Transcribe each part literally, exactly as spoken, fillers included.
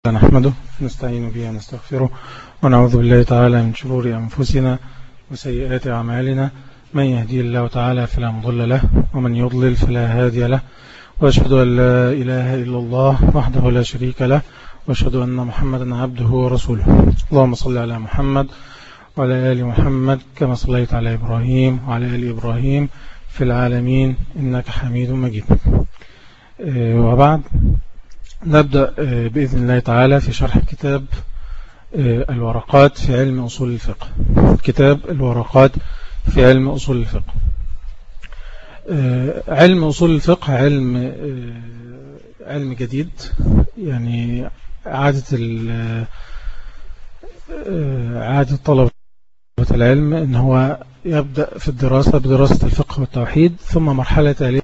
نحمده نستعين به ونستغفره ونعوذ بالله تعالى من شرور أنفسنا وسيئات أعمالنا. من يهدي الله تعالى فلا مضل له ومن يضلل فلا هادي له، وأشهد أن لا إله إلا الله وحده لا شريك له، وأشهد أن محمدا عبده ورسوله. اللهم صل على محمد وعلى آل محمد كما صليت على إبراهيم وعلى آل إبراهيم في العالمين إنك حميد مجيد. وبعد نبدأ بإذن الله تعالى في شرح كتاب الورقات في علم أصول الفقه. كتاب الورقات في علم أصول الفقه. علم أصول الفقه علم علم جديد، يعني عادة عادة طلبة العلم إن هو يبدأ في الدراسة بدراسة الفقه والتوحيد، ثم مرحلة تالية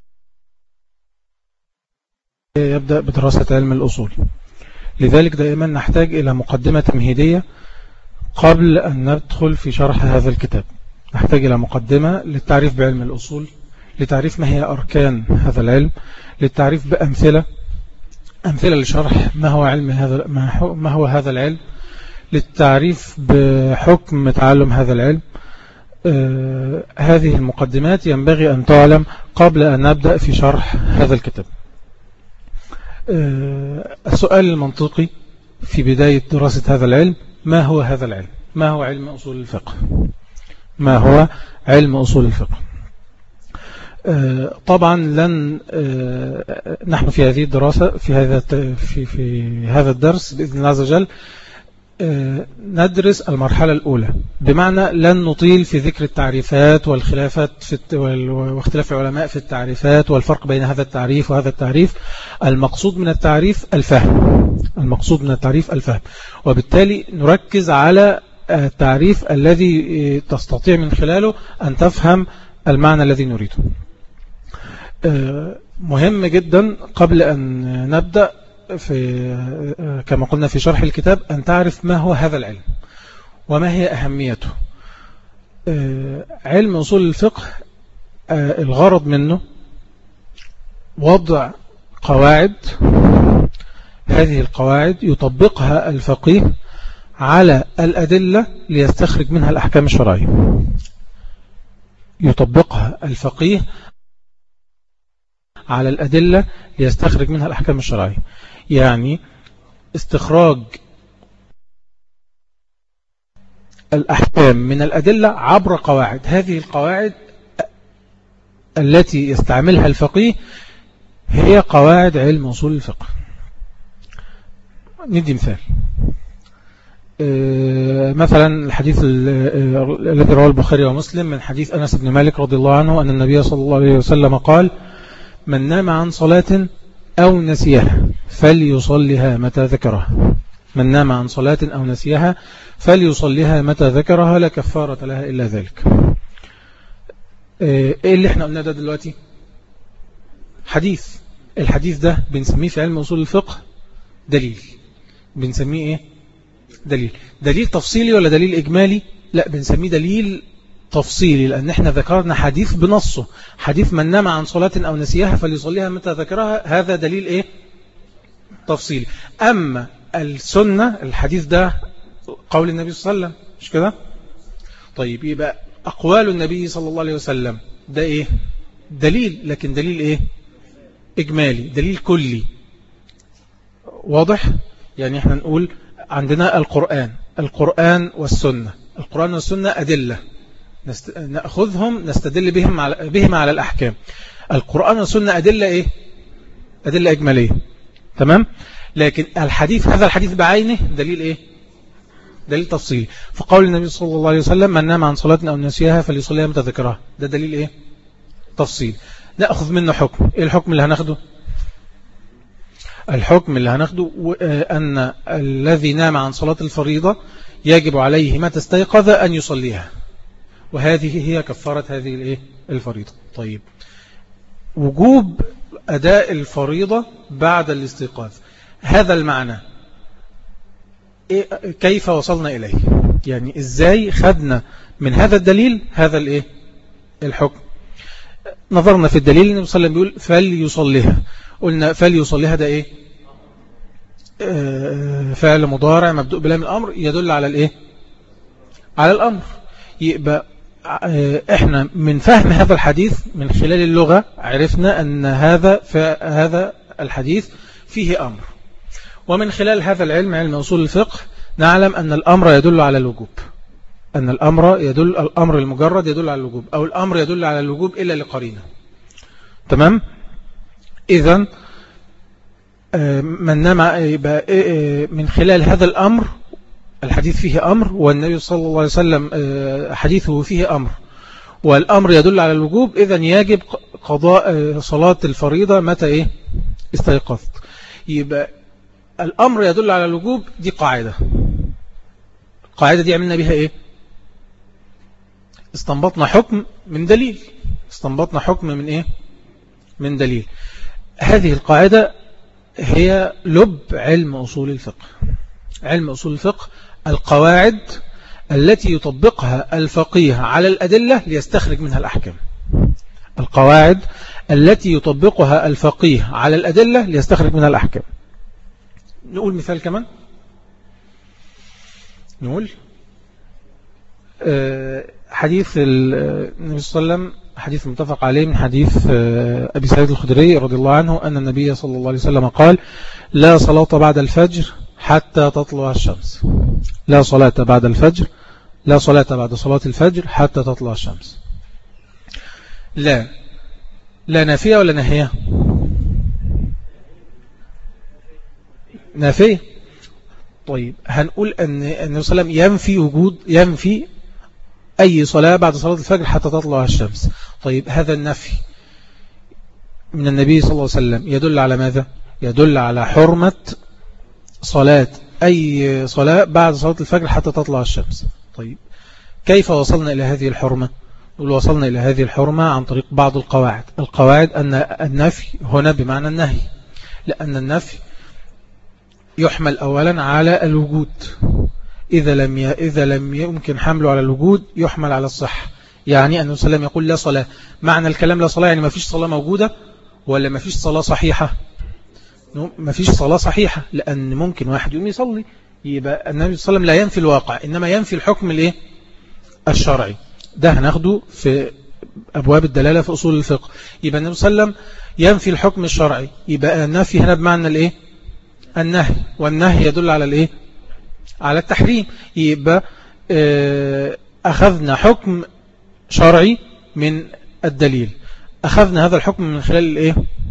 يبدأ بدراسة علم الأصول. لذلك دائما نحتاج إلى مقدمة تمهيدية قبل أن ندخل في شرح هذا الكتاب. نحتاج إلى مقدمة للتعريف بعلم الأصول، لتعريف ما هي أركان هذا العلم، للتعريف بأمثلة أمثلة لشرح ما هو علم هذا ما هو هذا العلم، للتعريف بحكم تعلم هذا العلم. آه هذه المقدمات ينبغي أن تعلم قبل أن نبدأ في شرح هذا الكتاب. السؤال المنطقي في بداية دراسة هذا العلم: ما هو هذا العلم؟ ما هو علم أصول الفقه؟ ما هو علم أصول الفقه؟ طبعا لن نحن في هذه الدراسة في هذا في في هذا الدرس بإذن الله عز وجل ندرس المرحلة الأولى، بمعنى لن نطيل في ذكر التعريفات والخلافات في واختلاف العلماء في التعريفات والفرق بين هذا التعريف وهذا التعريف. المقصود من التعريف الفهم، المقصود من التعريف الفهم، وبالتالي نركز على التعريف الذي تستطيع من خلاله أن تفهم المعنى الذي نريده. مهم جدا قبل أن نبدأ في كما قلنا في شرح الكتاب أن تعرف ما هو هذا العلم وما هي أهميته. علم أصول الفقه الغرض منه وضع قواعد، هذه القواعد يطبقها الفقيه على الأدلة ليستخرج منها الأحكام الشرعية. يطبقها الفقيه على الأدلة ليستخرج منها الأحكام الشرعية، يعني استخراج الأحكام من الأدلة عبر قواعد. هذه القواعد التي يستعملها الفقيه هي قواعد علم أصول الفقه. ندي مثال، مثلا الحديث الذي رواه البخاري ومسلم من حديث أنس بن مالك رضي الله عنه أن النبي صلى الله عليه وسلم قال: من نام عن صلاة أو نسيها فليصلها متى ذكرها. من نام عن صلاة أو نسيها فليصلها متى ذكرها لا كفارة لها إلا ذلك. إيه اللي احنا قلنا ده دلوقتي؟ حديث. الحديث ده بنسميه في علم أصول الفقه دليل. بنسميه إيه؟ دليل. دليل تفصيلي ولا دليل إجمالي؟ لا، بنسميه دليل تفصيلي، لأن احنا ذكرنا حديث بنصه، حديث من نام عن صلاة أو نسيها فليصليها متى ذكرها، هذا دليل إيه؟ تفصيلي. أما السنة، الحديث ده قول النبي صلى الله عليه وسلم، مش كده؟ طيب يبقى أقوال النبي صلى الله عليه وسلم ده إيه؟ دليل، لكن دليل إيه؟ إجمالي، دليل كلي. واضح؟ يعني احنا نقول عندنا القرآن القرآن والسنة. القرآن والسنة أدلة نست... نأخذهم نستدل بهم على... بهم على الأحكام. القرآن والسنة أدلة إيه؟ أدلة إجمالية، تمام؟ لكن الحديث، هذا الحديث بعينه دليل إيه؟ دليل تفصيلي. فقول النبي صلى الله عليه وسلم: من نام عن صلاة أو نسيها فليصليها متى ذكرها، ده دليل إيه؟ تفصيل. نأخذ منه حكم. إيه الحكم اللي هناخده؟ الحكم اللي هناخده أن الذي نام عن صلاة الفريضة يجب عليه متى استيقظ أن يصليها، وهذه هي كفارة هذه الإيه؟ الفريضة. طيب، وجوب أداء الفريضة بعد الاستيقاظ، هذا المعنى إيه؟ كيف وصلنا إليه؟ يعني إزاي خدنا من هذا الدليل هذا الإيه؟ الحكم؟ نظرنا في الدليل، النبي صلى الله عليه وسلم بيقول فليصليها، قلنا فليصليها ده إيه؟ فعل مضارع مبدوء بلام الأمر يدل على الإيه؟ على الأمر. يبقى إحنا من فهم هذا الحديث من خلال اللغة عرفنا أن هذا هذا الحديث فيه أمر، ومن خلال هذا العلم علم أصول الفقه نعلم أن الأمر يدل على الوجوب، أن الأمر يدل الأمر المجرد يدل على الوجوب، أو الأمر يدل على الوجوب إلا لقرينة. تمام؟ إذن من نمع من خلال هذا الأمر الحديث فيه أمر، والنبي صلى الله عليه وسلم حديثه فيه أمر، والأمر يدل على الوجوب، إذن يجب قضاء صلاة الفريضة متى إيه؟ استيقظت. يبقى الأمر يدل على الوجوب، دي قاعدة. القاعدة دي عملنا بها إيه؟ استنبطنا حكم من دليل، استنبطنا حكم من إيه؟ من دليل. هذه القاعدة هي لب علم أصول الفقه. علم أصول الفقه القواعد التي يطبقها الفقيه على الأدلة ليستخرج منها الأحكام. القواعد التي يطبقها الفقيه على الأدلة ليستخرج منها الأحكام. نقول مثال كمان، نقول حديث النبي صلى الله عليه وسلم، حديث متفق عليه من حديث أبي سعيد الخدري رضي الله عنه أن النبي صلى الله عليه وسلم قال: لا صلاة بعد الفجر حتى تطلع الشمس. لا صلاة بعد الفجر، لا صلاة بعد صلاة الفجر حتى تطلع الشمس. لا لا نافية ولا نهية؟ نافية. طيب هنقول أن النبي صلى الله عليه وسلم ينفي وجود ينفي أي صلاة بعد صلاة الفجر حتى تطلع الشمس. طيب هذا النفي من النبي صلى الله عليه وسلم يدل على ماذا؟ يدل على حرمة صلاة أي صلاة بعد صلاة الفجر حتى تطلع الشمس. طيب كيف وصلنا إلى هذه الحرمة؟ نقول وصلنا إلى هذه الحرمة عن طريق بعض القواعد. القواعد أن النفي هنا بمعنى النهي، لأن النفي يحمل أولا على الوجود، إذا لم ي... إذا لم يمكن حمله على الوجود يحمل على الصحة. يعني أن السلام يقول لا صلاة، معنى الكلام لا صلاة يعني ما فيش صلاة موجودة ولا ما فيش صلاة صحيحة؟ ما فيش صلاة صحيحة، لأن ممكن واحد يقوم يصلي. يبقى النبي صلى الله عليه وسلم لا ينفي الواقع، إنما ينفي الحكم الإيه؟ الشرعي. ده هناخده في أبواب الدلالة في أصول الفقه. يبقى النبي صلى الله عليه وسلم ينفي الحكم الشرعي، يبقى النفي هنا بمعنى الإيه؟ النهي، والنهي يدل على الإيه؟ على التحريم. يبقى أخذنا حكم شرعي من الدليل، أخذنا هذا الحكم من خلال الإيه؟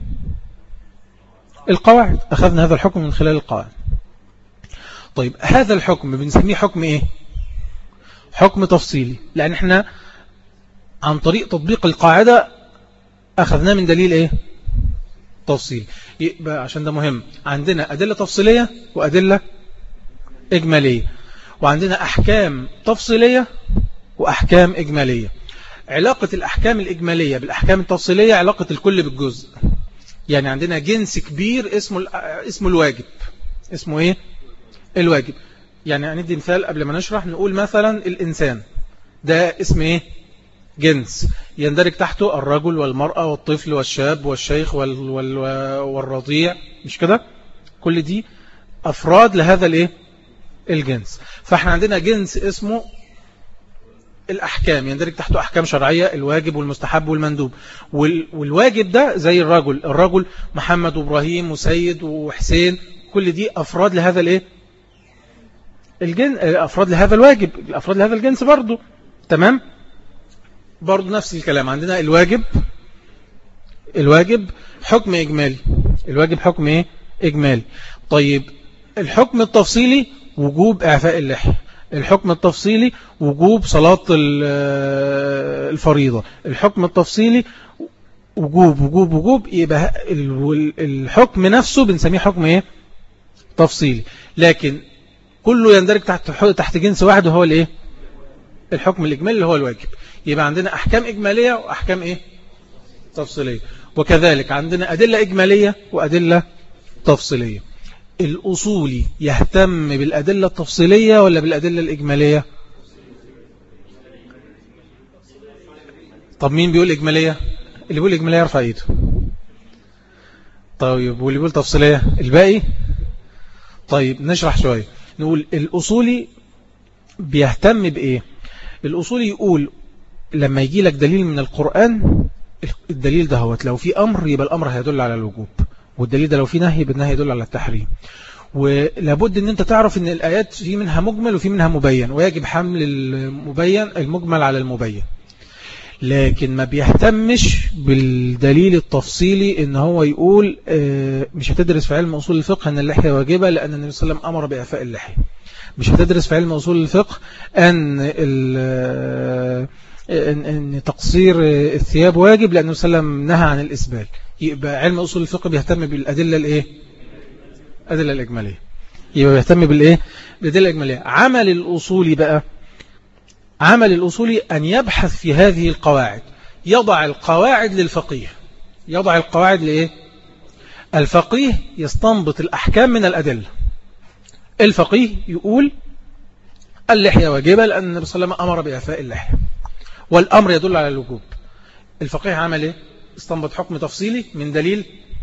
القواعد. أخذنا هذا الحكم من خلال القواعد. طيب هذا الحكم بنسميه حكم إيه؟ حكم تفصيلي، لأن احنا عن طريق تطبيق القاعدة أخذناه من دليل إيه؟ تفصيل. يبقى عشان ده مهم، عندنا أدلة تفصيلية وأدلة إجمالية، وعندنا أحكام تفصيلية وأحكام إجمالية. علاقة الأحكام الإجمالية بالأحكام التفصيلية علاقة الكل بالجزء. يعني عندنا جنس كبير اسمه اسمه الواجب. اسمه إيه؟ الواجب. يعني هندي مثال قبل ما نشرح، نقول مثلا الإنسان ده اسم إيه؟ جنس يندرج تحته الرجل والمرأة والطفل والشاب والشيخ وال وال والرضيع، مش كده؟ كل دي أفراد لهذا الإيه؟ الجنس. فاحنا عندنا جنس اسمه الأحكام يندرج تحته أحكام شرعية، الواجب والمستحب والمندوب. والواجب ده زي الرجل، الرجل محمد وإبراهيم وسيد وحسين، كل دي أفراد لهذا الإيه؟ الجنس، أفراد لهذا الواجب، أفراد لهذا الجنس برضو. تمام؟ برضو نفس الكلام، عندنا الواجب الواجب حكم إجمالي. الواجب حكم إيه؟ إجمالي. طيب الحكم التفصيلي وجوب إعفاء اللحية، الحكم التفصيلي وجوب صلاة الفريضة، الحكم التفصيلي وجوب وجوب وجوب. يبقى الحكم نفسه بنسميه حكم إيه؟ تفصيلي، لكن كله يندرج تحت تحت جنس واحد وهو الإيه؟ الحكم الإجمالي اللي هو الواجب. يبقى عندنا أحكام إجمالية وأحكام إيه؟ تفصيلية. وكذلك عندنا أدلة إجمالية وأدلة تفصيلية. الأصولي يهتم بالأدلة التفصيلية ولا بالأدلة الإجمالية؟ طب مين بيقول إجمالية؟ اللي بيقول إجمالية يرفع إيده. طيب واللي بيقول تفصيلية؟ الباقي؟ طيب نشرح شوية. نقول الأصولي بيهتم بإيه؟ الأصولي يقول لما يجي لك دليل من القرآن، الدليل ده هو لو في أمر يبقى الأمر هيدل على الوجوب، والدليل ده لو في نهي يبقى النهي يدل على التحريم. ولابد ان انت تعرف ان الآيات في منها مجمل وفي منها مبين، ويجب حمل المبين المجمل على المبين. لكن ما بيهتمش بالدليل التفصيلي ان هو يقول مش هتدرس في علم أصول الفقه ان اللحية واجبة لأن النبي صلى الله عليه وسلم أمر بإعفاء اللحية. مش هتدرس في علم أصول الفقه أن إن, إن تقصير الثياب واجب لأنه صلى الله عليه وسلم نهى عن الإسبال. يبقى علم أصول الفقه بيهتم بالأدلة الإيه؟ أدلة الإجمالية. يبقى بيهتم بالإيه؟ بالأدلة الإجمالية. عمل الأصولي بقى، عمل الأصولي أن يبحث في هذه القواعد، يضع القواعد للفقيه. يضع القواعد لإيه؟ الفقيه يستنبط الأحكام من الأدلة. الفقيه يقول اللحية واجبة لأن النبي صلى الله عليه وسلم أمر بإعفاء اللحية والأمر يدل على الوجوب. الفقيه عمل إيه؟ استنبط حكم تفصيلي من دليل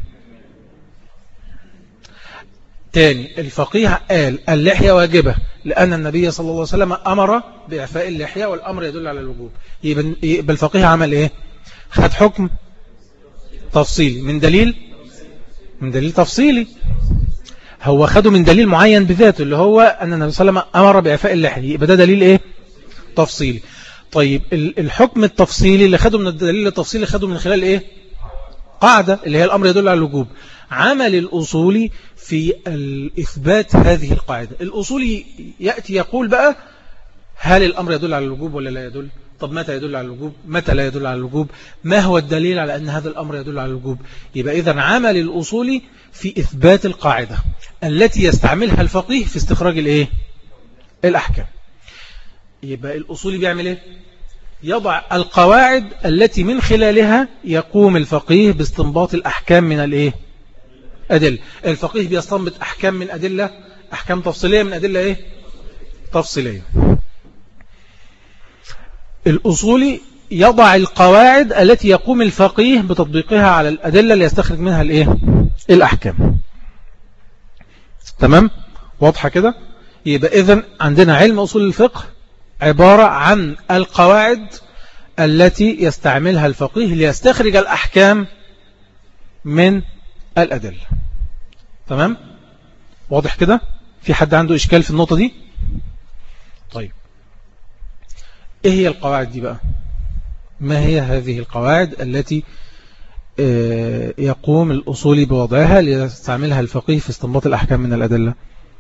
تاني. الفقيه قال اللحية واجبة لأن النبي صلى الله عليه وسلم أمر بإعفاء اللحية والأمر يدل على الوجوب. يبقى الفقيه عمل إيه؟ خد حكم تفصيلي من دليل من دليل تفصيلي. هو خده من دليل معين بذاته اللي هو أن النبي صلى الله عليه وسلم أمر بإعفاء اللحية، يبقى ده دليل إيه؟ تفصيلي. طيب الحكم التفصيلي اللي خده من الدليل التفصيلي خده من خلال إيه؟ قاعدة اللي هي الأمر يدل على الوجوب. عمل الأصولي في إثبات هذه القاعدة. الأصولي يأتي يقول بقى هل الأمر يدل على الوجوب ولا لا يدل؟ طب متى يدل على الوجوب؟ متى لا يدل على الوجوب؟ ما هو الدليل على أن هذا الأمر يدل على الوجوب؟ يبقى إذن عمل الأصولي في إثبات القاعدة التي يستعملها الفقيه في استخراج الإيه؟ الأحكام. يبقى الأصولي بيعمل إيه؟ يضع القواعد التي من خلالها يقوم الفقيه باستنباط الأحكام من الإيه؟ أدلة. الفقيه بيستنبط أحكام من أدلة، أحكام تفصيلية من أدلة إيه؟ تفصيلية. الأصولي يضع القواعد التي يقوم الفقيه بتطبيقها على الأدلة اللي يستخرج منها الإيه؟ الأحكام. تمام؟ واضحة كده؟ يبقى إذن عندنا علم أصول الفقه عبارة عن القواعد التي يستعملها الفقيه ليستخرج الأحكام من الأدلة. تمام؟ واضح كده؟ في حد عنده إشكال في النقطة دي؟ طيب إيه هي القواعد دي بقى؟ ما هي هذه القواعد التي يقوم الأصولي بوضعها ليستعملها الفقيه في استنباط الأحكام من الأدلة؟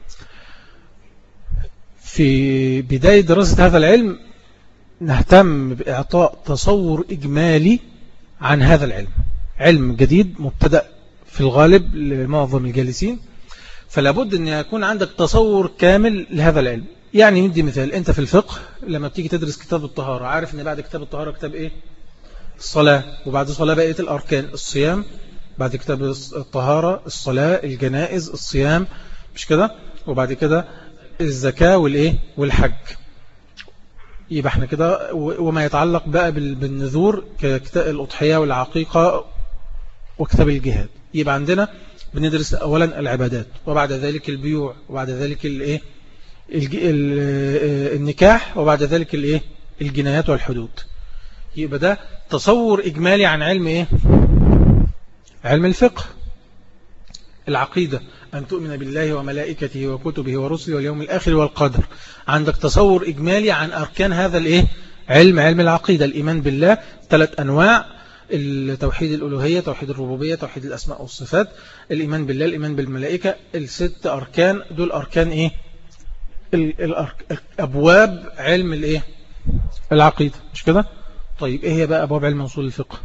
في بداية دراسة هذا العلم نهتم بإعطاء تصور إجمالي عن هذا العلم. علم جديد مبتدأ في الغالب لمعظم الجالسين، فلا بد أن يكون عندك تصور كامل لهذا العلم. يعني ندي مثال، أنت في الفقه لما بتيجي تدرس كتاب الطهارة عارف أن بعد كتاب الطهارة كتاب إيه؟ الصلاة، وبعد الصلاة بقية الأركان الصيام، بعد كتاب الطهارة الصلاة، الجنائز، الصيام، مش كده؟ وبعد كده الزكاة والإيه؟ والحج. يبقى احنا كده وما يتعلق بقى بالنذور ككتاب الأضحية والعقيقة وكتاب الجهاد. يبقى عندنا بندرس أولا العبادات، وبعد ذلك البيوع، وبعد ذلك الإيه؟ النكاح، وبعد ذلك الإيه؟ الجنايات والحدود. يبقى ده تصور إجمالي عن علم إيه؟ علم الفقه. العقيدة أن تؤمن بالله وملائكته وكتبه ورسله واليوم الآخر والقدر. عندك تصور إجمالي عن أركان هذا الإيه؟ علم علم العقيدة. الإيمان بالله ثلاث أنواع: التوحيد الألوهية، توحيد الربوبية، توحيد الأسماء والصفات. الإيمان بالله، الإيمان بالملائكة، الست أركان دول أركان إيه؟ أبواب علم الإيه؟ العقيدة، مش كده؟ طيب إيه هي بقى أبواب علم أصول الفقه؟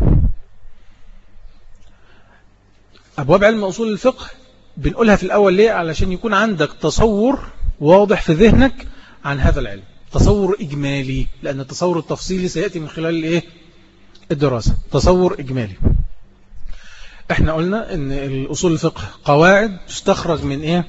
أبواب علم أصول الفقه بنقولها في الأول ليه؟ علشان يكون عندك تصور واضح في ذهنك عن هذا العلم، تصور إجمالي، لأن التصور التفصيلي سيأتي من خلال الإيه؟ الدراسة. تصور إجمالي. احنا قلنا ان الأصول الفقه قواعد تستخرج من إيه؟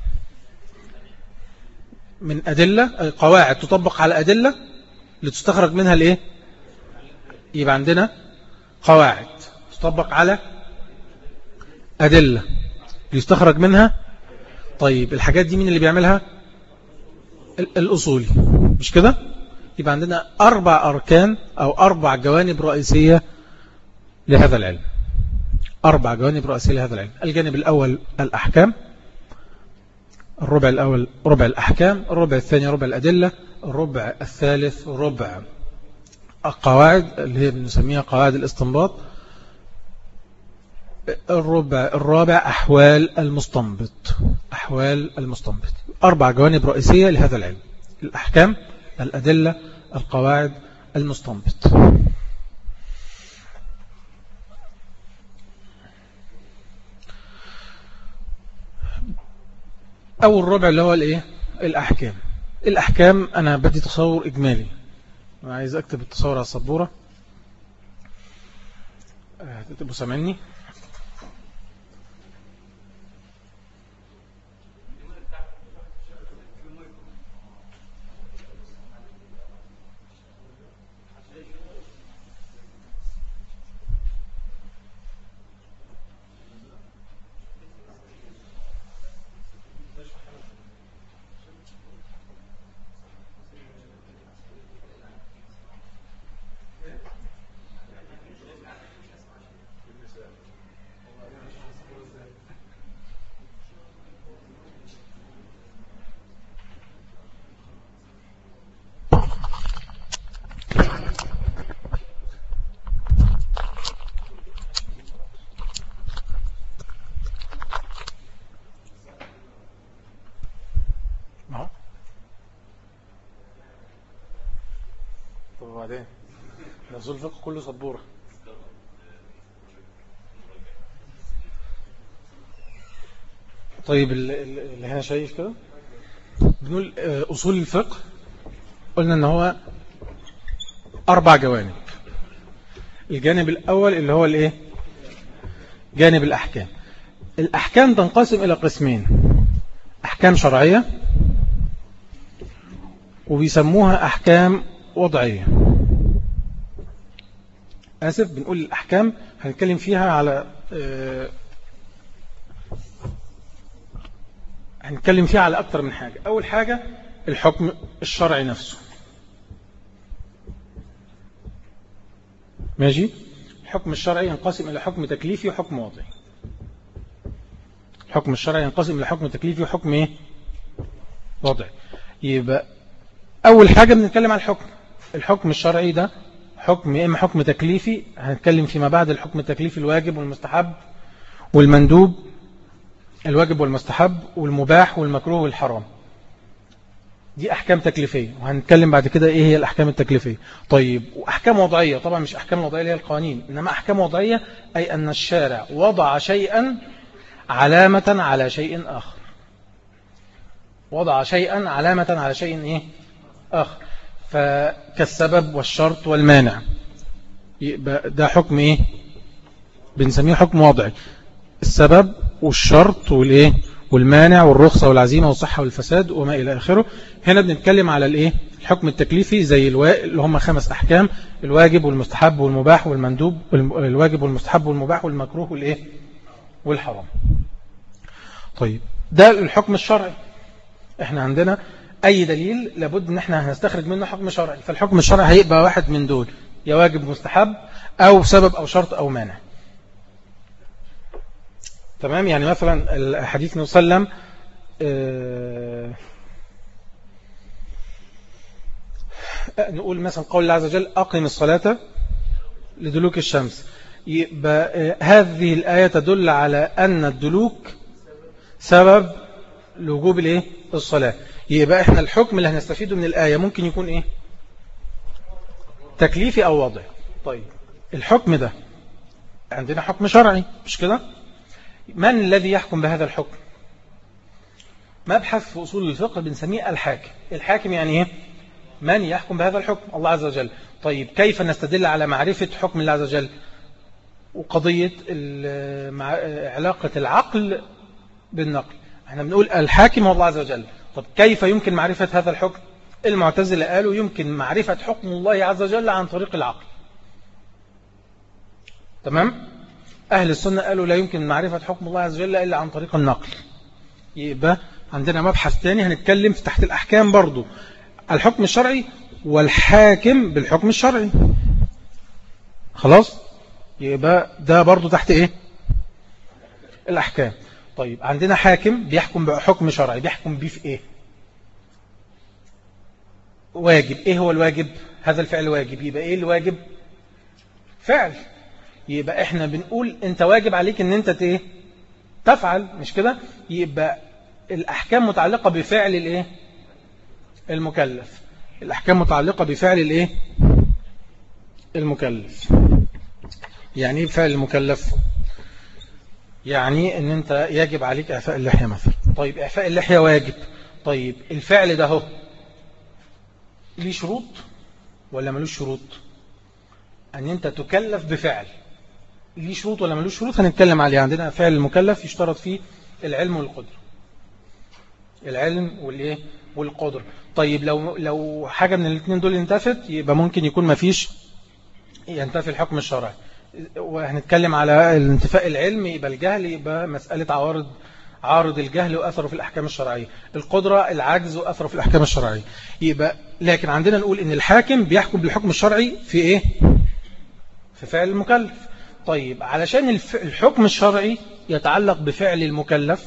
من أدلة، قواعد تطبق على أدلة لتستخرج منها الإيه؟ يبقى عندنا قواعد تطبق على أدلة يستخرج منها طيب الحاجات دي مين اللي بيعملها؟ الأصولي، مش كده؟ يبقى عندنا أربع أركان أو أربع جوانب رئيسية لهذا العلم. أربع جوانب رئيسية لهذا العلم. الجانب الأول الأحكام، الربع الأول ربع الأحكام، الربع الثاني ربع الأدلة، الربع الثالث ربع القواعد اللي هي بنسميها قواعد الاستنباط، الربع الرابع أحوال المستنبط. أحوال المستنبط. أربع جوانب رئيسية لهذا العلم: الأحكام، الأدلة، القواعد، المستنبط. أول ربع اللي هو الإيه؟ الأحكام. الأحكام أنا بدي تصور إجمالي، أنا عايز أكتب التصور على السبورة، تبقوا سامعني. وبعدين نزول الفقه كله سبورة. طيب اللي هنا شايف كده بنقول أصول الفقه، قلنا ان هو أربع جوانب. الجانب الأول اللي هو الايه؟ جانب الأحكام. الأحكام تنقسم إلى قسمين: أحكام شرعية وبيسموها أحكام وضعية. آسف، بنقول الأحكام هنتكلم فيها على آه هنتكلم فيها على أكتر من حاجة. أول حاجة الحكم الشرعي نفسه، ماشي؟ الحكم الشرعي ينقسم إلى حكم تكليفي وحكم وضعي. الحكم الشرعي ينقسم إلى حكم تكليفي وحكم إيه؟ وضعي. يبقى أول حاجة بنتكلم عن الحكم. الحكم الشرعي ده حكم إما حكم تكليفي، هنتكلم فيما بعد الحكم التكليفي الواجب والمستحب والمندوب، الواجب والمستحب والمباح والمكروه والحرام. دي أحكام تكليفية، وهنتكلم بعد كده إيه هي الأحكام التكليفية. طيب، وأحكام وضعية طبعا مش أحكام وضعية اللي هي القوانين، إنما أحكام وضعية أي أن الشارع وضع شيئا علامة على شيء آخر. وضع شيئا علامة على شيء إيه؟ آخر. فكالسبب والشرط والمانع، يبقى ده حكم إيه؟ بنسميه حكم وضعي. السبب والشرط والإيه؟ والمانع والرخصة والعزيمة والصحة والفساد وما إلى آخره. هنا بنتكلم على الإيه؟ الحكم التكليفي زي الوا... اللي هم خمس أحكام: الواجب والمستحب والمباح والمندوب، الواجب والمستحب والمباح والمكروه والإيه؟ والحرام. طيب، ده الحكم الشرعي. احنا عندنا أي دليل لابد ان احنا هنستخرج منه حكم شرعي، فالحكم الشرعي هيبقى واحد من دول: يا واجب مستحب أو سبب أو شرط أو مانع. تمام؟ يعني مثلا الحديث النبي صلى الله عليه وسلم آه نقول مثلا قول الله عز وجل: أقم الصلاة لدلوك الشمس. يبقى آه هذه الآية تدل على أن الدلوك سبب لوجوب الايه؟ الصلاة. يبقى احنا الحكم اللي هنستفيده من الآية ممكن يكون ايه؟ تكليفي أو وضعي. طيب، الحكم ده عندنا حكم شرعي، مش كده؟ من الذي يحكم بهذا الحكم؟ مبحث في أصول الفقه بنسميه الحاكم. الحاكم يعني ايه؟ من يحكم بهذا الحكم؟ الله عز وجل. طيب، كيف نستدل على معرفة حكم الله عز وجل؟ وقضية علاقة العقل بالنقل. احنا بنقول الحاكم هو الله عز وجل. طب كيف يمكن معرفة هذا الحكم؟ المعتزلة قالوا يمكن معرفة حكم الله عز وجل عن طريق العقل. تمام؟ أهل السنة قالوا لا يمكن معرفة حكم الله عز وجل إلا عن طريق النقل. يبقى عندنا مبحث تاني هنتكلم في تحت الأحكام برضو، الحكم الشرعي والحاكم بالحكم الشرعي. خلاص، يبقى ده برضو تحت ايه؟ الأحكام. طيب عندنا حاكم بيحكم بحكم شرعي، بيحكم بيه في ايه؟ واجب. ايه هو الواجب؟ هذا الفعل واجب. يبقى ايه الواجب؟ فعل. يبقى احنا بنقول انت واجب عليك ان انت ايه؟ تفعل، مش كده؟ يبقى الأحكام متعلقة بفعل الايه؟ المكلف. الأحكام متعلقة بفعل الايه؟ المكلف. يعني ايه فعل المكلف؟ يعني ان انت يجب عليك اعفاء اللحية مثلا. طيب اعفاء اللحية واجب. طيب الفعل ده هو ليه شروط ولا ملوش شروط؟ ان انت تكلف بفعل ليه شروط ولا ملوش شروط؟ هنتكلم عليه. عندنا فعل المكلف يشترط فيه العلم والقدرة. العلم والايه؟ والقدرة. طيب لو لو حاجة من الاثنين دول انتفت يبقى ممكن يكون ما فيش، ينتفي الحكم الشرعي. وهنتكلم على الانتفاء العلم، يبقى الجهل، يبقى مسألة عوارض عارض الجهل وأثره في الأحكام الشرعية. القدرة العجز وأثره في الأحكام الشرعية. يبقى لكن عندنا نقول إن الحاكم بيحكم بالحكم الشرعي في إيه؟ في فعل المكلف. طيب علشان الحكم الشرعي يتعلق بفعل المكلف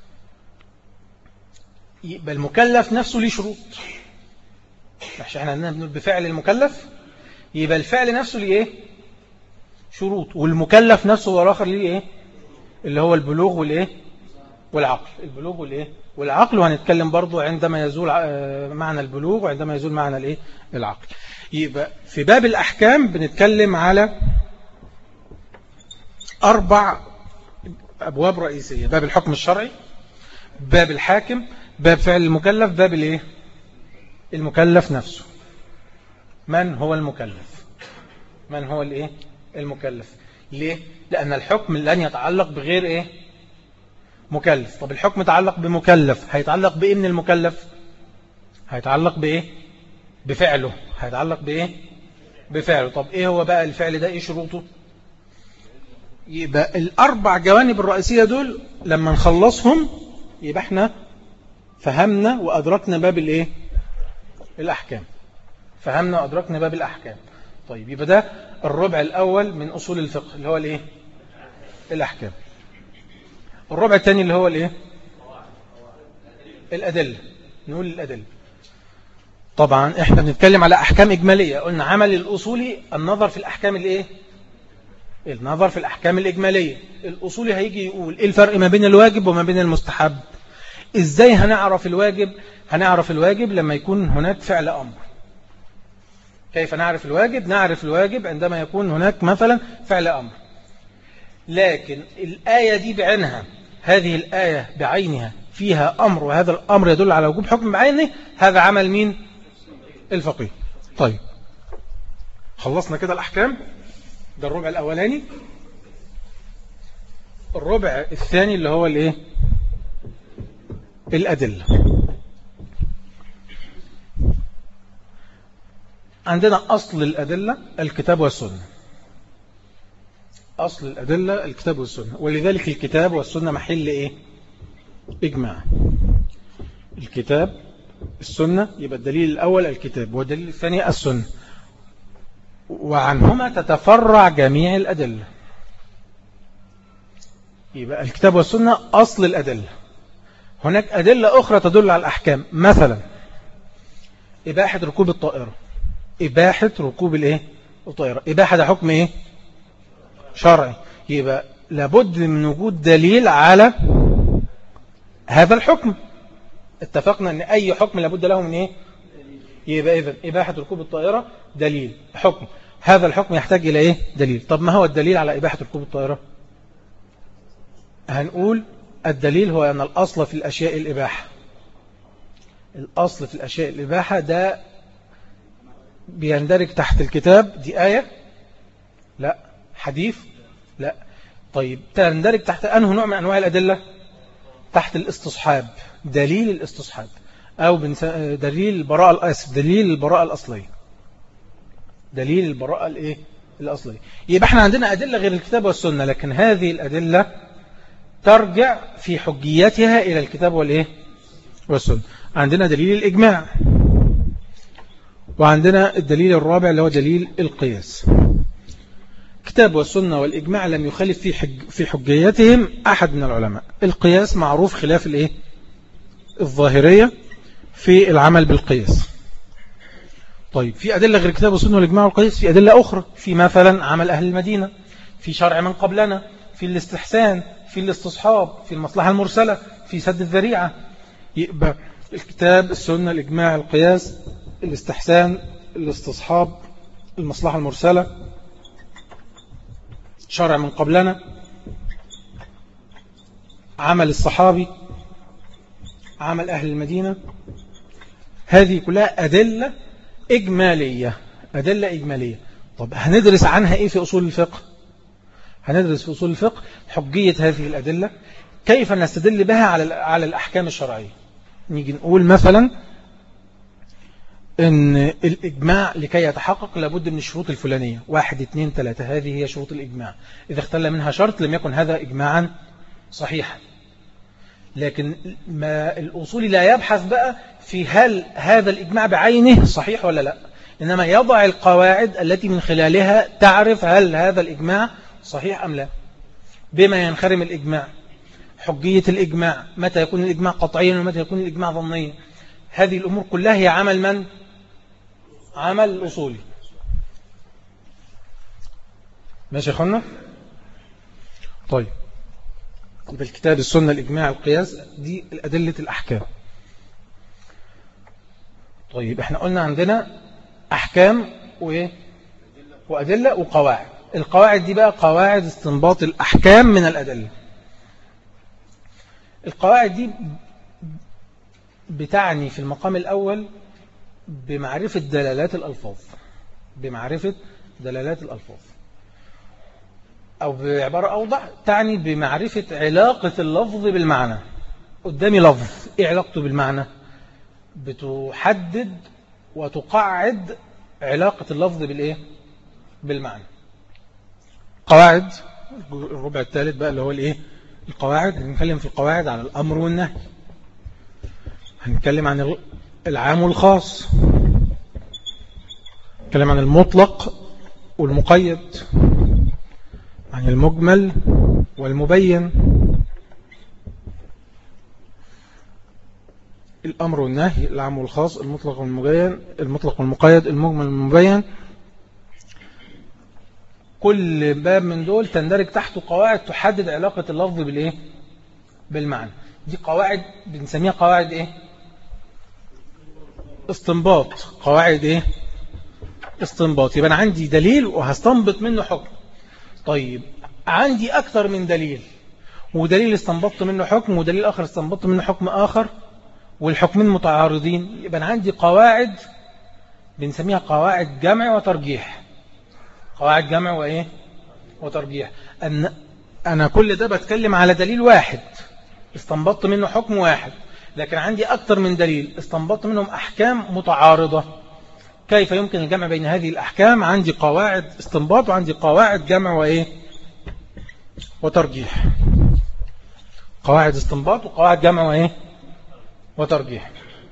يبقى المكلف نفسه ليه شروط. مش احنا عندنا بنقول بفعل المكلف، يبقى الفعل نفسه ليه ايه؟ شروط. والمكلف نفسه والآخر ليه ايه؟ اللي هو البلوغ والايه؟ والعقل. البلوغ والايه؟ والعقل. وهنتكلم برضو عندما يزول معنى البلوغ وعندما يزول معنى الايه؟ العقل. يبقى في باب الأحكام بنتكلم على أربع أبواب رئيسية: باب الحكم الشرعي، باب الحاكم، باب فعل المكلف، باب الايه؟ المكلف نفسه. من هو المكلف؟ من هو الايه؟ المكلف. ليه؟ لأن الحكم لن يتعلق بغير ايه؟ مكلف. طب الحكم يتعلق بمكلف، هيتعلق بإيه من المكلف؟ هيتعلق بإيه؟ بفعله. هيتعلق بإيه؟ بفعله. طب إيه هو بقى الفعل ده؟ إيه شروطه؟ يبقى الأربع جوانب الرئيسية دول لما نخلصهم يبقى احنا فهمنا وأدركنا باب الإيه؟ الأحكام. فهمنا وأدركنا باب الأحكام. طيب يبقى ده الربع الأول من أصول الفقه اللي هو الإيه؟ الأحكام. الربع الثاني اللي هو الإيه؟ الأدلة. نقول الأدلة. طبعا احنا بنتكلم على أحكام إجمالية. قلنا عمل الأصولي النظر في الأحكام الإيه؟ النظر في الأحكام الإجمالية. الأصولي هيجي يقول إيه الفرق ما بين الواجب وما بين المستحب. إزاي هنعرف الواجب؟ هنعرف الواجب لما يكون هناك فعل أمر. كيف نعرف الواجب؟ نعرف الواجب عندما يكون هناك مثلا فعل أمر. لكن الآية دي بعينها، هذه الآية بعينها فيها أمر وهذا الأمر يدل على وجوب حكم بعينه، هذا عمل مين؟ الفقيه. طيب خلصنا كده الأحكام. ده الربع الأولاني. الربع الثاني اللي هو الإيه؟ الأدلة. عندنا أصل الأدلة الكتاب والسنة. أصل الأدلة الكتاب والسنة، ولذلك الكتاب والسنة محل إيه؟ إجماع. الكتاب السنة، يبقى الدليل الأول الكتاب والدليل الثاني السنة، وعنهما تتفرع جميع الأدلة. يبقى الكتاب والسنة أصل الأدلة. هناك أدلة أخرى تدل على الأحكام، مثلا إباحة ركوب الطائرة. إباحة ركوب الإيه؟ الطائرة. إباحة ده حكم إيه؟ شرعي. يبقى لابد من وجود دليل على هذا الحكم. اتفقنا أن أي حكم لابد له من إيه؟ يبقى إذن إباحة ركوب الطائرة دليل حكم. هذا الحكم يحتاج إلى إيه؟ دليل. طب ما هو الدليل على إباحة ركوب الطائرة؟ هنقول الدليل هو أن الأصل في الأشياء الإباحة. الأصل في الأشياء الإباحة ده بيندرج تحت الكتاب. دي آية؟ لا. حديث؟ لا. طيب تندرج تحت أنه نوع من أنواع الأدلة؟ تحت الاستصحاب. دليل الاستصحاب أو دليل البراءة الأصل. دليل البراءة الأصلية. دليل البراءة الإيه؟ الأصلية. يبقى احنا عندنا أدلة غير الكتاب والسنة، لكن هذه الأدلة ترجع في حجيتها إلى الكتاب والإيه والسنة. عندنا دليل الإجماع، وعندنا الدليل الرابع اللي هو دليل القياس. كتاب والسنة والإجماع لم يخالف في حج في حجيتهم أحد من العلماء. القياس معروف خلاف الإيه الظاهرية في العمل بالقياس. طيب في أدلة غير كتاب والسنة والإجماع والقياس، في أدلة أخرى، في مثلا عمل أهل المدينة، في شرع من قبلنا، في الاستحسان، في الاستصحاب، في المصلحة المرسلة، في سد الذريعة. يبقى الكتاب، السنة، الإجماع، القياس، الاستحسان، الاستصحاب، المصلحة المرسلة، شرع من قبلنا، عمل الصحابي، عمل أهل المدينة. هذه كلها أدلة إجمالية، أدلة إجمالية. طب هندرس عنها إيه في أصول الفقه؟ هندرس في أصول الفقه حجية هذه الأدلة، كيف نستدل بها على على الأحكام الشرعية. نيجي نقول مثلا إن الإجماع لكي يتحقق لابد من الشروط الفلانية، واحد اثنين ثلاثة، هذه هي شروط الإجماع. إذا اختل منها شرط لم يكن هذا إجماعا صحيحا. لكن ما الأصولي لا يبحث بقى في هل هذا الإجماع بعينه صحيح ولا لا، إنما يضع القواعد التي من خلالها تعرف هل هذا الإجماع صحيح أم لا. بما ينخرم الإجماع، حجية الإجماع، متى يكون الإجماع قطعيا ومتى يكون الإجماع ظنيا. هذه الأمور كلها هي عمل من؟ عمل الأصولي. ماشي يا أخوانا؟ طيب يبقى الكتاب، السنة، الإجماع، القياس، دي الأدلة الأحكام. طيب احنا قلنا عندنا أحكام وإيه؟ وأدلة وقواعد. القواعد دي بقى قواعد استنباط الأحكام من الأدلة. القواعد دي بتعني في المقام الأول بمعرفة دلالات الألفاظ، بمعرفة دلالات الألفاظ، أو بعبارة أوضح تعني بمعرفة علاقة اللفظ بالمعنى. قدامي لفظ، إيه علاقته بالمعنى؟ بتحدد وتقعد علاقة اللفظ بالإيه؟ بالمعنى. قواعد الربع الثالث بقى اللي هو الإيه؟ القواعد. هنتكلم في القواعد على الأمر والنهي، هنتكلم عن العام والخاص، هنتكلم عن المطلق والمقيد، عن المجمل والمبين، الأمر والنهي، العام والخاص، المطلق والمبين، المطلق والمقيد، المجمل والمبين. كل باب من دول تندرج تحته قواعد تحدد علاقة اللفظ بالإيه؟ بالمعنى. دي قواعد بنسميها قواعد إيه؟ استنباط. قواعد إيه؟ استنباط. يبقى أنا عندي دليل وهستنبط منه حكم. طيب عندي أكثر من دليل، ودليل استنبطت منه حكم ودليل آخر استنبطت منه حكم آخر، والحكمين متعارضين. يبقى عندي قواعد بنسميها قواعد جمع وترجيح. قواعد جمع وإيه؟ وترجيح. أن أنا كل ده بتكلم على دليل واحد استنبطت منه حكم واحد، لكن عندي أكثر من دليل استنبطت منهم أحكام متعارضة. كيف يمكن الجمع بين هذه الأحكام؟ عندي قواعد استنباط وعندي قواعد جمع وإيه؟ وترجيح. قواعد استنباط وقواعد جمع وإيه؟ وترجيح.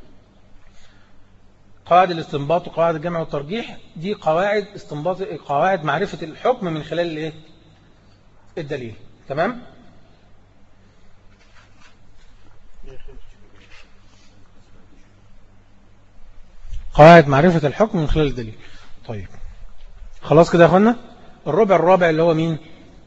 قواعد الاستنباط وقواعد الجمع والترجيح دي قواعد استنباط، قواعد معرفة الحكم من خلال الايه؟ الدليل. تمام؟ قواعد معرفة الحكم من خلال الدليل. طيب خلاص كده يا اخوانا. الربع الرابع اللي هو مين؟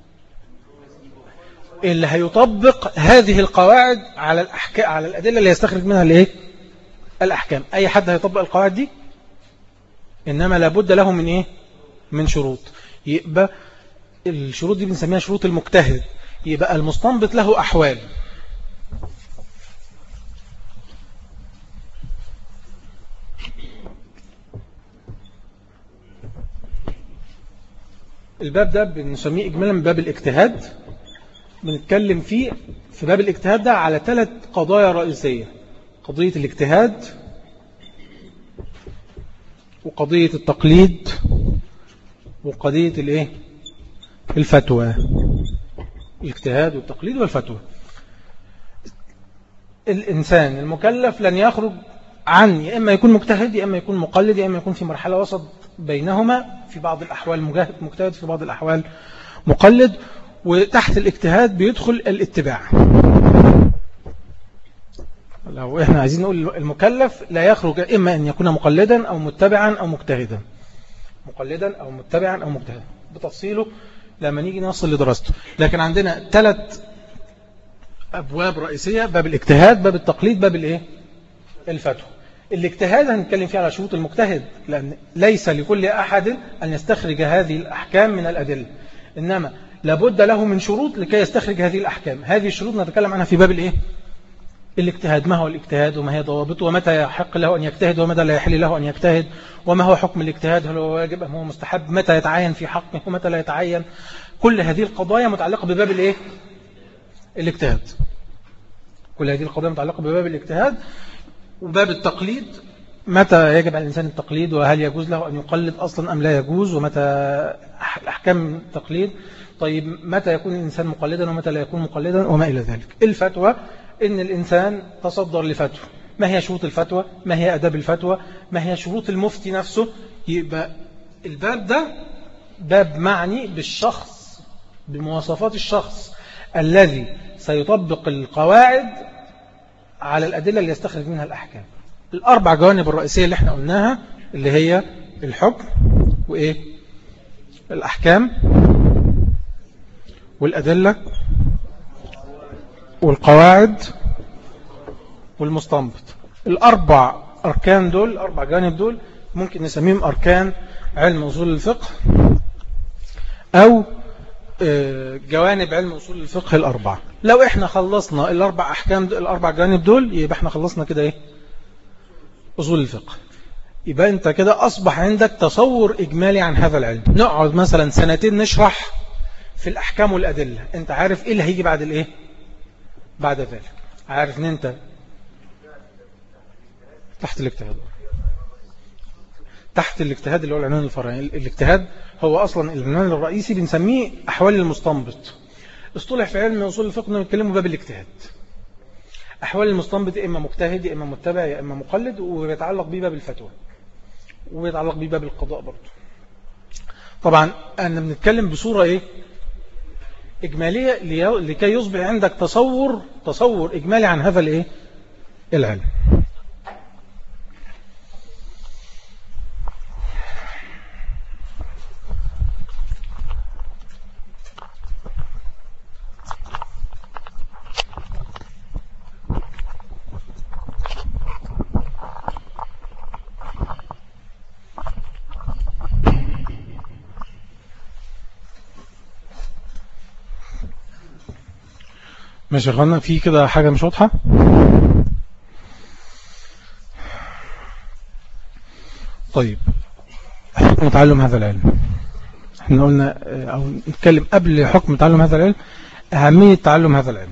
اللي هيطبق هذه القواعد على الأحكام، على الأدلة اللي يستخرج منها الايه؟ الأحكام. أي حد هيطبق القواعد دي، إنما لابد له من إيه؟ من شروط. يبقى الشروط دي بنسميها شروط المجتهد. يبقى المستنبط له أحوال. الباب ده بنسميه إجمالا باب الاجتهاد. بنتكلم فيه في باب الاجتهاد ده على ثلاث قضايا رئيسية: قضية الاجتهاد، وقضية التقليد، وقضية الايه؟ الفتوى. الاجتهاد والتقليد والفتوى. الإنسان المكلف لن يخرج عن يا إما يكون مجتهد يا إما يكون مقلد يا إما يكون في مرحلة وسط بينهما، في بعض الأحوال مجتهد في بعض الأحوال مقلد، وتحت الاجتهاد بيدخل الاتباع. لو احنا عايزين نقول المكلف لا يخرج إما أن يكون مقلدا أو متبعا أو مجتهدا، مقلدا أو متبعا أو مجتهدا بتفصيله لما نيجي نصل لدراسته. لكن عندنا ثلاث أبواب رئيسية: باب الاجتهاد، باب التقليد، باب الايه الفتوى. الاجتهاد هنتكلم فيه على شروط المجتهد، لأن ليس لكل أحد أن يستخرج هذه الأحكام من الأدلة، إنما لابد له من شروط لكي يستخرج هذه الأحكام. هذه الشروط نتكلم عنها في باب الايه الاجتهاد. ما هو الاجتهاد وما هي ضوابطه ومتى يحق له أن يجتهد ومتى لا يحل له أن يجتهد، وما هو حكم الاجتهاد، هل هو واجب أم هو مستحب، متى يتعين في حقه ومتى لا يتعين. كل هذه القضايا متعلقة بباب الايه الاجتهاد. كل هذه القضايا متعلقة بباب الاجتهاد. وباب التقليد: متى يجب على الإنسان التقليد، وهل يجوز له أن يقلد أصلا أم لا يجوز، ومتى أحكام التقليد. طيب متى يكون الإنسان مقلدا ومتى لا يكون مقلدا وما إلى ذلك. الفتوى: إن الإنسان تصدر لفتوى، ما هي شروط الفتوى، ما هي أداب الفتوى، ما هي شروط المفتي نفسه. يبقى الباب ده باب معني بالشخص، بمواصفات الشخص الذي سيطبق القواعد على الأدلة اللي يستخرج منها الأحكام. الأربع جوانب الرئيسية اللي احنا قلناها اللي هي الحكم وإيه الأحكام والأدلة والقواعد والمستنبط. الأربع أركان دول، الأربع جوانب دول ممكن نسميهم أركان علم أصول الفقه أو جوانب علم أصول الفقه الأربعة. لو احنا خلصنا الأربع أحكام دول، الأربع جوانب دول، يبقى احنا خلصنا كده ايه أصول الفقه. يبقى انت كده أصبح عندك تصور إجمالي عن هذا العلم. نقعد مثلا سنتين نشرح في الأحكام والأدلة، انت عارف ايه اللي هيجي بعد الايه بعد ذلك، عارف ان انت تحت الاجتهاد تحت الاجتهاد اللي هو العنوان الفرعي. الاجتهاد هو أصلا العنوان الرئيسي، بنسميه أحوال المستنبط. اصطلح في علم أصول الفقه نتكلموا باب الاجتهاد. أحوال المستنبط إما مجتهد يا إما متبع يا إما مقلد، ويتعلق به باب الفتوى ويتعلق به باب القضاء برضه. طبعا أنا بنتكلم بصورة إيه إجمالية لكي يصبح عندك تصور تصور إجمالي عن هذا الإيه العلم. ماشي يا اخوانا، في كده حاجة مش واضحة. طيب حكم تعلم هذا العلم، احنا قلنا او نتكلم قبل حكم تعلم هذا العلم أهمية تعلم هذا العلم.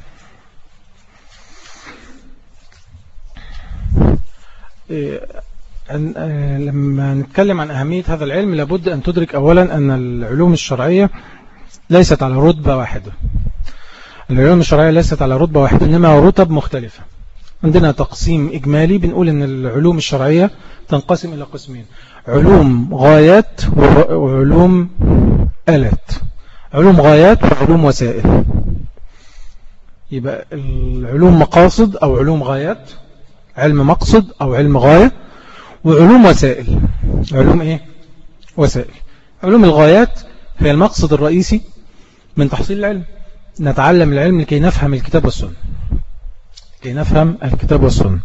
لما نتكلم عن أهمية هذا العلم لابد أن تدرك أولا أن العلوم الشرعية ليست على رتبة واحدة. العلوم الشرعية ليست على رتبة واحدة، إنما رتب مختلفة. عندنا تقسيم إجمالي بنقول أن العلوم الشرعية تنقسم إلى قسمين: علوم غايات وعلوم آلات. علوم غايات وعلوم وسائل. يبقى العلوم مقاصد أو علوم غايات، علم مقصد أو علم غاية، وعلوم وسائل، علوم إيه؟ وسائل. علوم الغايات هي المقصد الرئيسي من تحصيل العلم. نتعلم العلم لكي نفهم الكتاب والسنة، لكي نفهم الكتاب والسنة.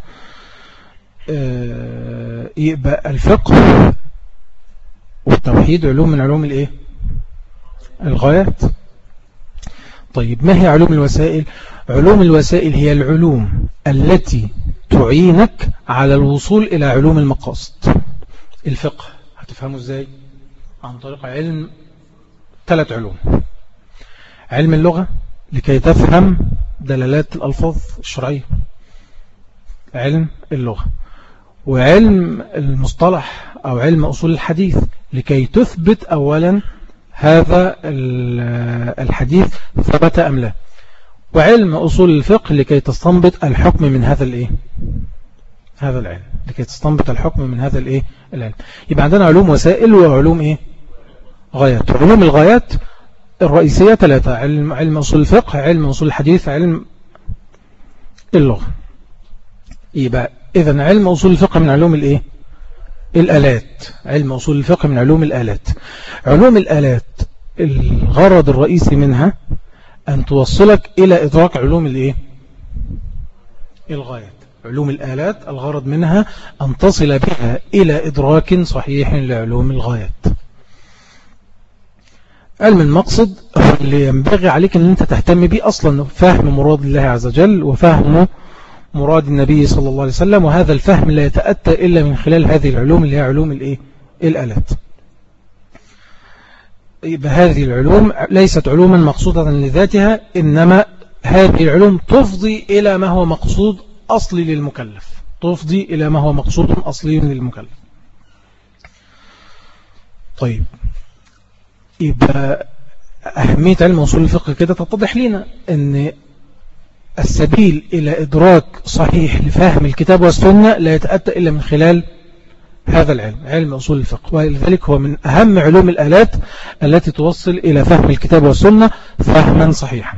يبقى الفقه والتوحيد علوم من علوم الايه الغايات. طيب ما هي علوم الوسائل؟ علوم الوسائل هي العلوم التي تعينك على الوصول إلى علوم المقاصد. الفقه هتفهمه ازاي؟ عن طريق علم ثلاث علوم: علم اللغة لكي تفهم دلالات الألفاظ الشرعية، علم اللغة، وعلم المصطلح أو علم أصول الحديث لكي تثبت أولا هذا الحديث ثبت أم لا، وعلم أصول الفقه لكي تستنبط الحكم من هذا الإيه؟ هذا العلم، لكي تستنبط الحكم من هذا الإيه؟ العلم. يبقى عندنا علوم وسائل وعلوم إيه؟ غايات. علوم الغايات الرئيسية ثلاثة: علم, علم أصول الفقه، علم أصول الحديث، علم اللغة. يبقى إذن علم أصول الفقه من علوم الإيه؟ الآلات. علم أصول الفقه من علوم الآلات. علوم الآلات الغرض الرئيسي منها أن توصلك إلى إدراك علوم الإيه؟ الغايات. علوم الآلات الغرض منها أن تصل بها إلى إدراك صحيح لعلوم الغايات. علم المقصد هو اللي ينبغي عليك أن أنت تهتم به أصلا، فهم مراد الله عز وجل وفهم مراد النبي صلى الله عليه وسلم، وهذا الفهم لا يتأتى إلا من خلال هذه العلوم اللي هي علوم الإيه؟ الآلات. يبقى هذه العلوم ليست علوما مقصودة لذاتها، إنما هذه العلوم تفضي إلى ما هو مقصود أصلي للمكلف، تفضي إلى ما هو مقصود أصلي للمكلف. طيب، يبقى أهمية علم أصول الفقه كده تتضح لنا أن السبيل إلى إدراك صحيح لفهم الكتاب والسنة لا يتأتى إلا من خلال هذا العلم، علم أصول الفقه، ولذلك هو من أهم علوم الآلات التي توصل إلى فهم الكتاب والسنة فهما صحيحا.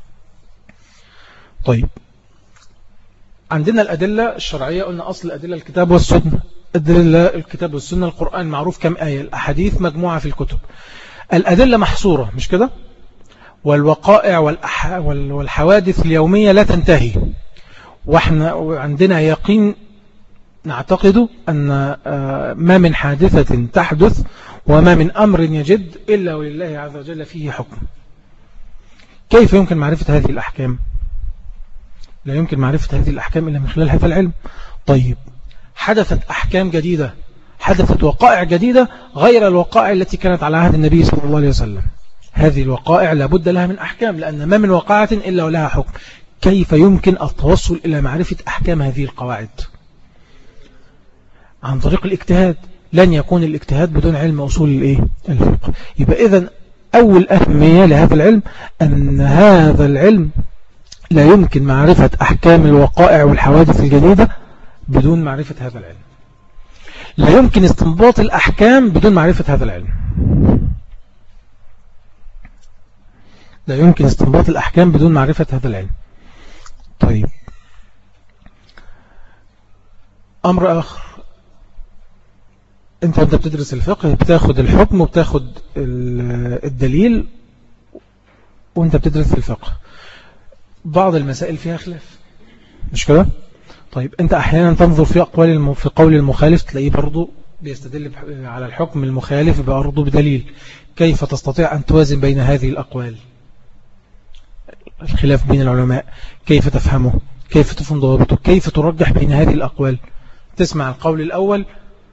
طيب، عندنا الأدلة الشرعية، قلنا أصل الأدلة الكتاب والسنة. أدلة الكتاب والسنة القرآن معروف كم آية، الأحاديث مجموعة في الكتب. الأدلة محصورة مش كده، والوقائع والحوادث اليومية لا تنتهي، وإحنا عندنا يقين نعتقد أن ما من حادثة تحدث وما من أمر يجد إلا ولله عز وجل فيه حكم. كيف يمكن معرفة هذه الأحكام؟ لا يمكن معرفة هذه الأحكام إلا من خلال هذا العلم. طيب، حدثت أحكام جديدة، حدثت وقائع جديدة غير الوقائع التي كانت على عهد النبي صلى الله عليه وسلم. هذه الوقائع لابد لها من أحكام، لأن ما من وقاعة إلا ولها حكم. كيف يمكن التوصل إلى معرفة أحكام هذه القواعد؟ عن طريق الاجتهاد. لن يكون الاجتهاد بدون علم أصول الإيه؟ الفقه. يبقى إذن أول أهمية لهذا العلم أن هذا العلم لا يمكن معرفة أحكام الوقائع والحوادث الجديدة بدون معرفة هذا العلم. لا يمكن استنباط الأحكام بدون معرفة هذا العلم. لا يمكن استنباط الأحكام بدون معرفة هذا العلم. طيب، أمر آخر، أنت وأنت بتدرس الفقه بتاخد الحكم وبتاخد الدليل وأنت بتدرس الفقه. بعض المسائل فيها خلاف مش كده؟ طيب، أنت أحيانا تنظر في أقوال الم... في قول المخالف تلاقيه برضو بيستدل على الحكم المخالف برضو بدليل. كيف تستطيع أن توازن بين هذه الأقوال؟ الخلاف بين العلماء كيف تفهمه؟ كيف تفهم ضوابطه؟ كيف ترجح بين هذه الأقوال؟ تسمع القول الأول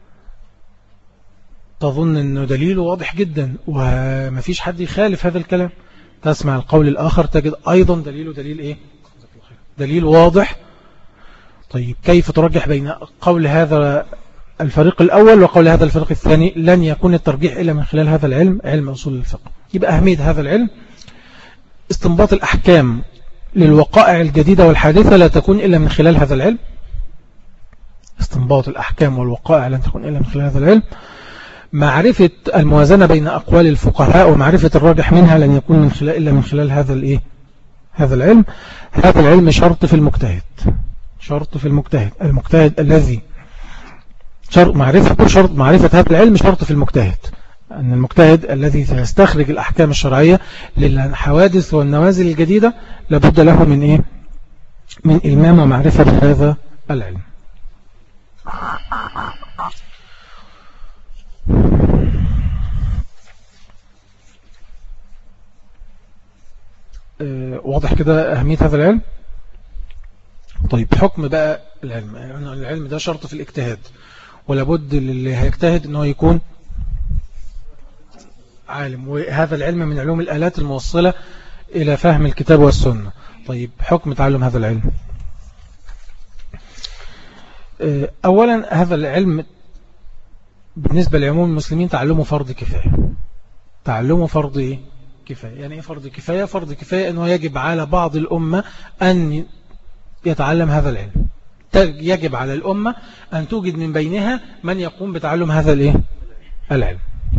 تظن أنه دليله واضح جدا ومفيش حد يخالف هذا الكلام. تسمع القول الآخر تجد أيضا دليله دليل إيه؟ دليل واضح. طيب، كيف ترجح بين قول هذا الفريق الأول وقول هذا الفريق الثاني؟ لن يكون الترجيح إلا من خلال هذا العلم، علم أصول الفقه. يبقى أهمية هذا العلم استنباط الأحكام للوقائع الجديدة والحادثة لا تكون إلا من خلال هذا العلم. استنباط الأحكام والوقائع لن تكون إلا من خلال هذا العلم. معرفة الموازنة بين أقوال الفقهاء ومعرفة الراجح منها لن يكون من خلال إلا من خلال هذا الإيه؟ هذا العلم. هذا العلم شرط في المجتهد، شرط في المجتهد المجتهد الذي شرط معرفة شرط معرفة هذا العلم شرط في المجتهد، أن المجتهد الذي سيستخرج الأحكام الشرعية للحوادث والنوازل الجديدة لابد له من إيه؟ من إلمام ومعرفة بهذا العلم. أه واضح كده أهمية هذا العلم. طيب، حكم بقى العلم. يعني العلم ده شرط في الاجتهاد، ولابد اللي هيجتهد أنه يكون عالم، وهذا العلم من علوم الآلات الموصلة إلى فهم الكتاب والسنة. طيب، حكم تعلم هذا العلم. أولا، هذا العلم بالنسبة لعموم المسلمين تعلمه فرض كفاية. تعلمه فرض كفاية. يعني إيه فرض كفاية؟ فرض كفاية أنه يجب على بعض الأمة أن يتعلم هذا العلم، يجب على الأمة أن توجد من بينها من يقوم بتعلم هذا الإيه؟ العلم.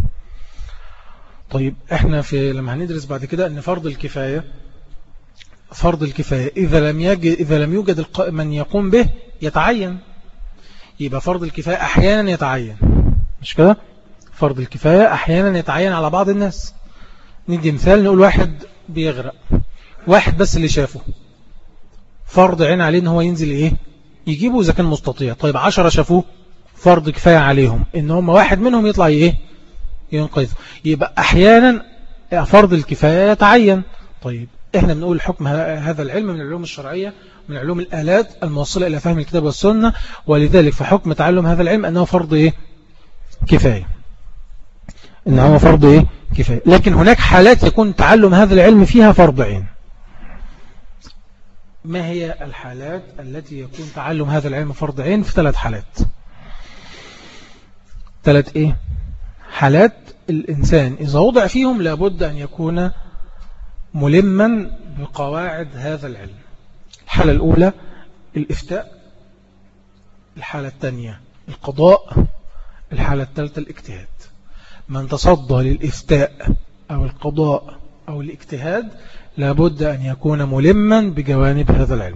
طيب احنا في لما هندرس بعد كده أن فرض الكفاية فرض الكفاية إذا لم يجد إذا لم يوجد من يقوم به يتعين. يبقى فرض الكفاية أحيانا يتعين، مش كده؟ فرض الكفاية أحيانا يتعين على بعض الناس. ندي مثال، نقول واحد بيغرق، واحد بس اللي شافه، فرض عين عليه ان هو ينزل ايه يجيبه إذا كان مستطيع. طيب عشرة شافوه، فرض كفاية عليهم ان هم واحد منهم يطلع ايه ينقذه. يبقى أحيانا فرض الكفاية يتعين. طيب احنا بنقول حكم هذا العلم من العلوم الشرعية، من علوم الآلات الموصلة إلى فهم الكتاب والسنة، ولذلك فحكم تعلم هذا العلم أنه فرض إيه كفاية، إنه فرض إيه كفاية. لكن هناك حالات يكون تعلم هذا العلم فيها فرض عين. ما هي الحالات التي يكون تعلم هذا العلم فرض عين؟ في ثلاث حالات. ثلاث إيه حالات الإنسان إذا وضع فيهم لابد أن يكون ملما بقواعد هذا العلم. الحالة الأولى الإفتاء، الحالة الثانية القضاء، الحالة الثالثة الاجتهاد. من تصدى للإفتاء أو القضاء أو الاجتهاد لابد أن يكون ملما بجوانب هذا العلم،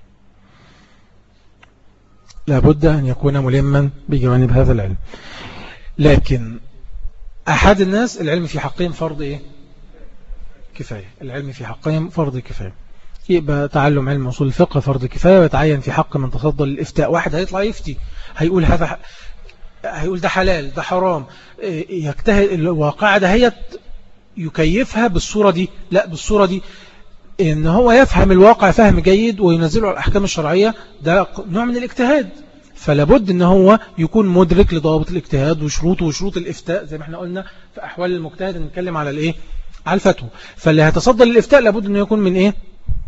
لابد أن يكون ملما بجوانب هذا العلم. لكن أحد الناس العلم في حقهم فرض إيه كفاية، العلم في حقهم فرض كفاية. يبقى تعلم علم أصول الفقه فرض كفاية ويتعين في حق من تصدى للإفتاء. واحد هيطلع يفتي هيقول هذا هيقول ده حلال ده حرام، يجتهد الواقع ده هي يكيفها بالصورة دي، لا بالصورة دي، إن هو يفهم الواقع فهم جيد وينزله على الأحكام الشرعية، ده نوع من الاجتهاد. فلابد إن هو يكون مدرك لضوابط الاجتهاد وشروطه وشروط الإفتاء زي ما احنا قلنا في أحوال المجتهد نتكلم على الإيه على الفتوى. فاللي هيتصدى للإفتاء لابد إنه يكون من إيه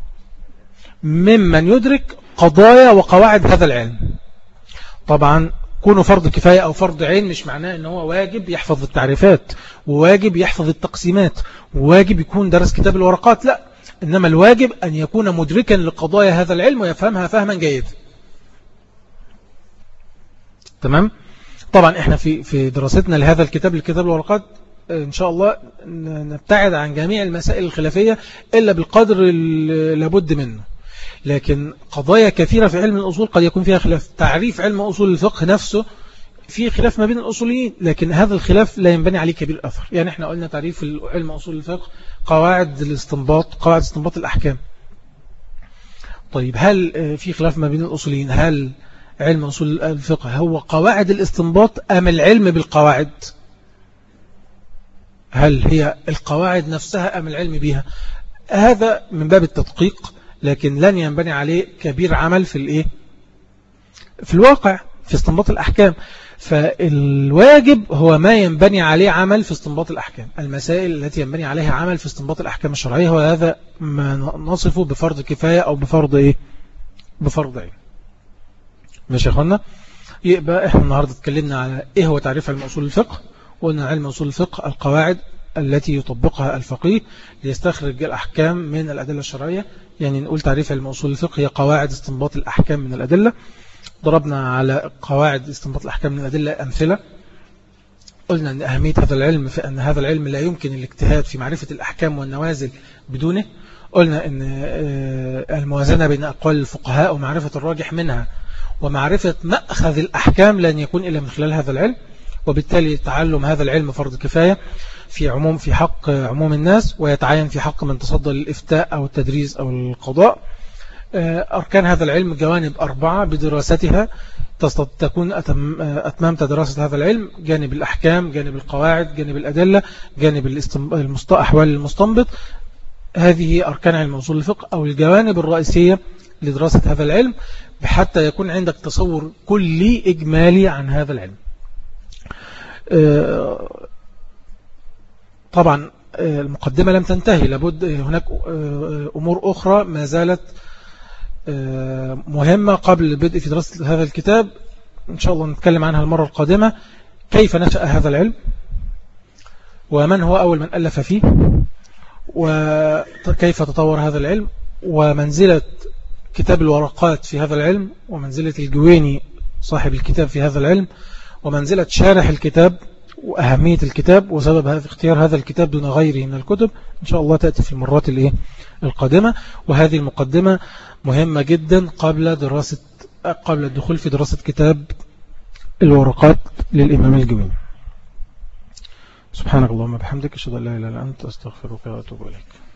ممن يدرك قضايا وقواعد هذا العلم. طبعا كونه فرض كفاية أو فرض عين مش معناه إن هو واجب يحفظ التعريفات وواجب يحفظ التقسيمات وواجب يكون درس كتاب الورقات، لا، إنما الواجب أن يكون مدركا لقضايا هذا العلم ويفهمها فهما جيدا. تمام. طبعا احنا في في دراستنا لهذا الكتاب الكتاب الورقات إن شاء الله نبتعد عن جميع المسائل الخلافية إلا بالقدر اللي لابد منه. لكن قضايا كثيرة في علم الأصول قد يكون فيها خلاف. تعريف علم أصول الفقه نفسه في خلاف ما بين الأصوليين، لكن هذا الخلاف لا ينبني عليه كبير أثر. يعني احنا قلنا تعريف علم أصول الفقه قواعد الاستنباط، قواعد استنباط الأحكام. طيب هل في خلاف ما بين الأصوليين هل علم أصول الفقه هو قواعد الاستنباط أم العلم بالقواعد؟ هل هي القواعد نفسها أم العلم بها؟ هذا من باب التدقيق، لكن لن ينبني عليه كبير عمل في الإيه؟ في الواقع في استنباط الأحكام. فالواجب هو ما ينبني عليه عمل في استنباط الأحكام. المسائل التي ينبني عليها عمل في استنباط الأحكام الشرعية هو هذا ما نصفه بفرض كفاية أو بفرض إيه؟ بفرض عين. ماشي يا أخوانا؟ يبقى إحنا النهاردة اتكلمنا على إيه هو تعريف علم أصول الفقه. وقلنا علم أصول الفقه القواعد التي يطبقها الفقيه ليستخرج الأحكام من الأدلة الشرعية. يعني نقول تعريف علم أصول الفقه هي قواعد استنباط الأحكام من الأدلة. ضربنا على قواعد استنباط الأحكام من الأدلة أمثلة. قلنا أن أهمية هذا العلم في أن هذا العلم لا يمكن الاجتهاد في معرفة الأحكام والنوازل بدونه. قلنا أن الموازنة بين أقوال الفقهاء ومعرفة الراجح منها ومعرفة مأخذ الأحكام لن يكون إلا من خلال هذا العلم. وبالتالي تعلم هذا العلم فرض كفاية في عموم في حق عموم الناس، ويتعين في حق من تصدى للإفتاء أو التدريس أو القضاء. أركان هذا العلم جوانب أربعة بدراستها تكون أتممت دراسة هذا العلم: جانب الأحكام، جانب القواعد، جانب الأدلة، جانب أحوال المستنبط. هذه أركان علم أصول الفقه أو الجوانب الرئيسية لدراسة هذا العلم، بحتى يكون عندك تصور كلي إجمالي عن هذا العلم. طبعا المقدمة لم تنتهي، لابد هناك أمور أخرى ما زالت مهمة قبل البدء في دراسة هذا الكتاب، إن شاء الله نتكلم عنها المرة القادمة. كيف نشأ هذا العلم، ومن هو أول من ألف فيه، وكيف تطور هذا العلم، ومنزلة كتاب الورقات في هذا العلم، ومنزلة الجويني صاحب الكتاب في هذا العلم، ومنزلة شارح الكتاب وأهمية الكتاب وسبب هذا اختيار هذا الكتاب دون غيره من الكتب. إن شاء الله تأتي في المرات القادمة. وهذه المقدمة مهمة جدا قبل دراسة قبل الدخول في دراسة كتاب الورقات للإمام الجويني. سبحانك اللهم وبحمدك، أشهد أن لا إله إلا أنت، أستغفرك وأتوب إليك.